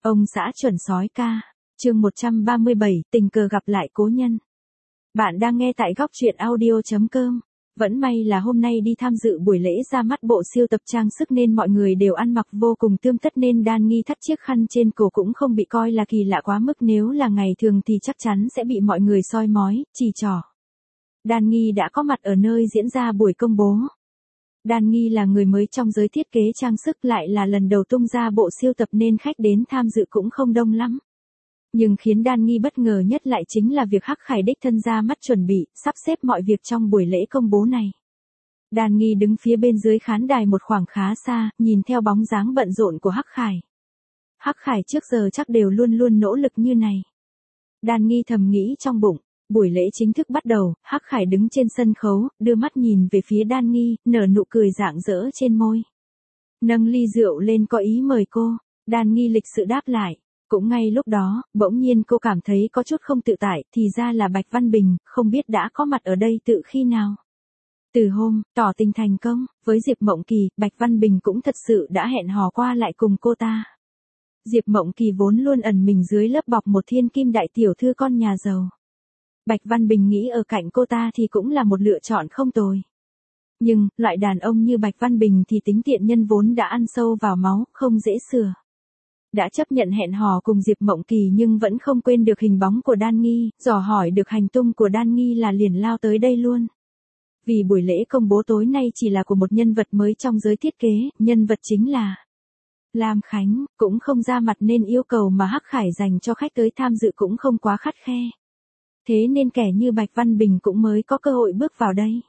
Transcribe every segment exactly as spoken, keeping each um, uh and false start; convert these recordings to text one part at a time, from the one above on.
Ông xã chuẩn sói ca, chương một trăm ba mươi bảy, tình cờ gặp lại cố nhân. Bạn đang nghe tại góc truyện audio chấm com. Vẫn may là hôm nay đi tham dự buổi lễ ra mắt bộ siêu tập trang sức nên mọi người đều ăn mặc vô cùng tươm tất nên Đan Nghi thắt chiếc khăn trên cổ cũng không bị coi là kỳ lạ quá mức, nếu là ngày thường thì chắc chắn sẽ bị mọi người soi mói, chỉ trỏ. Đan Nghi đã có mặt ở nơi diễn ra buổi công bố. Đan Nghi là người mới trong giới thiết kế trang sức, lại là lần đầu tung ra bộ siêu tập nên khách đến tham dự cũng không đông lắm. Nhưng khiến Đan Nghi bất ngờ nhất lại chính là việc Hắc Khải đích thân ra mắt chuẩn bị, sắp xếp mọi việc trong buổi lễ công bố này. Đan Nghi đứng phía bên dưới khán đài một khoảng khá xa, nhìn theo bóng dáng bận rộn của Hắc Khải. Hắc Khải trước giờ chắc đều luôn luôn nỗ lực như này. Đan Nghi thầm nghĩ trong bụng. Buổi lễ chính thức bắt đầu, Hắc Khải đứng trên sân khấu, đưa mắt nhìn về phía Đan Nghi, nở nụ cười rạng rỡ trên môi. Nâng ly rượu lên có ý mời cô, Đan Nghi lịch sự đáp lại. Cũng ngay lúc đó, bỗng nhiên cô cảm thấy có chút không tự tại, thì ra là Bạch Văn Bình, không biết đã có mặt ở đây từ khi nào. Từ hôm, tỏ tình thành công, với Diệp Mộng Kỳ, Bạch Văn Bình cũng thật sự đã hẹn hò qua lại cùng cô ta. Diệp Mộng Kỳ vốn luôn ẩn mình dưới lớp bọc một thiên kim đại tiểu thư con nhà giàu. Bạch Văn Bình nghĩ ở cạnh cô ta thì cũng là một lựa chọn không tồi. Nhưng, loại đàn ông như Bạch Văn Bình thì tính tiện nhân vốn đã ăn sâu vào máu, không dễ sửa. Đã chấp nhận hẹn hò cùng Diệp Mộng Kỳ nhưng vẫn không quên được hình bóng của Đan Nghi, dò hỏi được hành tung của Đan Nghi là liền lao tới đây luôn. Vì buổi lễ công bố tối nay chỉ là của một nhân vật mới trong giới thiết kế, nhân vật chính là Lam Khánh, cũng không ra mặt nên yêu cầu mà Hắc Khải dành cho khách tới tham dự cũng không quá khắt khe. Thế nên kẻ như Bạch Văn Bình cũng mới có cơ hội bước vào đây.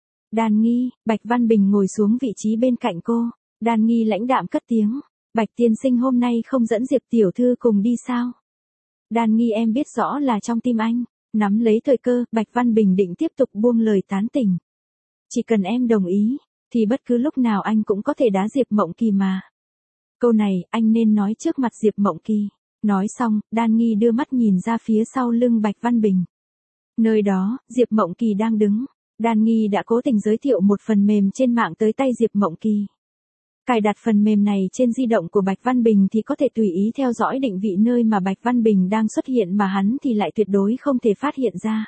Đan Nghi, Bạch Văn Bình ngồi xuống vị trí bên cạnh cô. Đan Nghi lãnh đạm cất tiếng. Bạch tiên sinh hôm nay không dẫn Diệp tiểu thư cùng đi sao? Đan Nghi, em biết rõ là trong tim anh. Nắm lấy thời cơ, Bạch Văn Bình định tiếp tục buông lời tán tỉnh. Chỉ cần em đồng ý, thì bất cứ lúc nào anh cũng có thể đá Diệp Mộng Kỳ mà. Câu này, anh nên nói trước mặt Diệp Mộng Kỳ. Nói xong, Đan Nghi đưa mắt nhìn ra phía sau lưng Bạch Văn Bình. Nơi đó, Diệp Mộng Kỳ đang đứng. Đan Nghi đã cố tình giới thiệu một phần mềm trên mạng tới tay Diệp Mộng Kỳ. Cài đặt phần mềm này trên di động của Bạch Văn Bình thì có thể tùy ý theo dõi định vị nơi mà Bạch Văn Bình đang xuất hiện mà hắn thì lại tuyệt đối không thể phát hiện ra.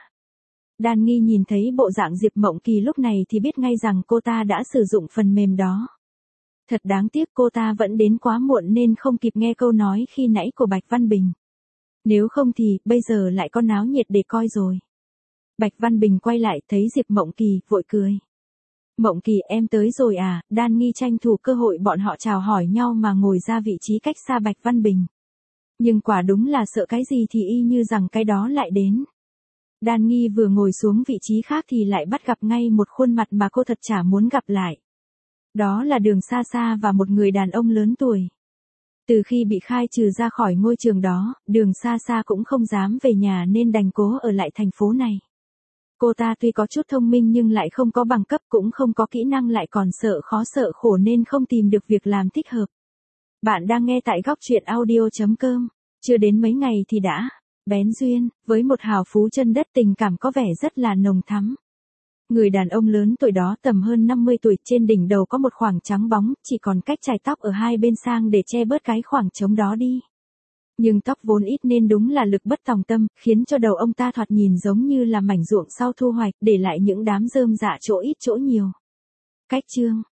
Đan Nghi nhìn thấy bộ dạng Diệp Mộng Kỳ lúc này thì biết ngay rằng cô ta đã sử dụng phần mềm đó. Thật đáng tiếc cô ta vẫn đến quá muộn nên không kịp nghe câu nói khi nãy của Bạch Văn Bình. Nếu không thì, bây giờ lại có náo nhiệt để coi rồi. Bạch Văn Bình quay lại thấy Diệp Mộng Kỳ, vội cười. Mộng Kỳ, em tới rồi à? Đan Nghi tranh thủ cơ hội bọn họ chào hỏi nhau mà ngồi ra vị trí cách xa Bạch Văn Bình. Nhưng quả đúng là sợ cái gì thì y như rằng cái đó lại đến. Đan Nghi vừa ngồi xuống vị trí khác thì lại bắt gặp ngay một khuôn mặt mà cô thật chả muốn gặp lại. Đó là Đường Sa Sa và một người đàn ông lớn tuổi. Từ khi bị khai trừ ra khỏi ngôi trường đó, Đường Sa Sa cũng không dám về nhà nên đành cố ở lại thành phố này. Cô ta tuy có chút thông minh nhưng lại không có bằng cấp, cũng không có kỹ năng, lại còn sợ khó sợ khổ nên không tìm được việc làm thích hợp. Bạn đang nghe tại góc truyện audio chấm com. Chưa đến mấy ngày thì đã bén duyên với một hào phú chân đất, tình cảm có vẻ rất là nồng thắm. Người đàn ông lớn tuổi đó tầm hơn năm mươi tuổi, trên đỉnh đầu có một khoảng trắng bóng, chỉ còn cách chải tóc ở hai bên sang để che bớt cái khoảng trống đó đi. Nhưng tóc vốn ít nên đúng là lực bất tòng tâm, khiến cho đầu ông ta thoạt nhìn giống như là mảnh ruộng sau thu hoạch, để lại những đám rơm rạ chỗ ít chỗ nhiều. Cách chương,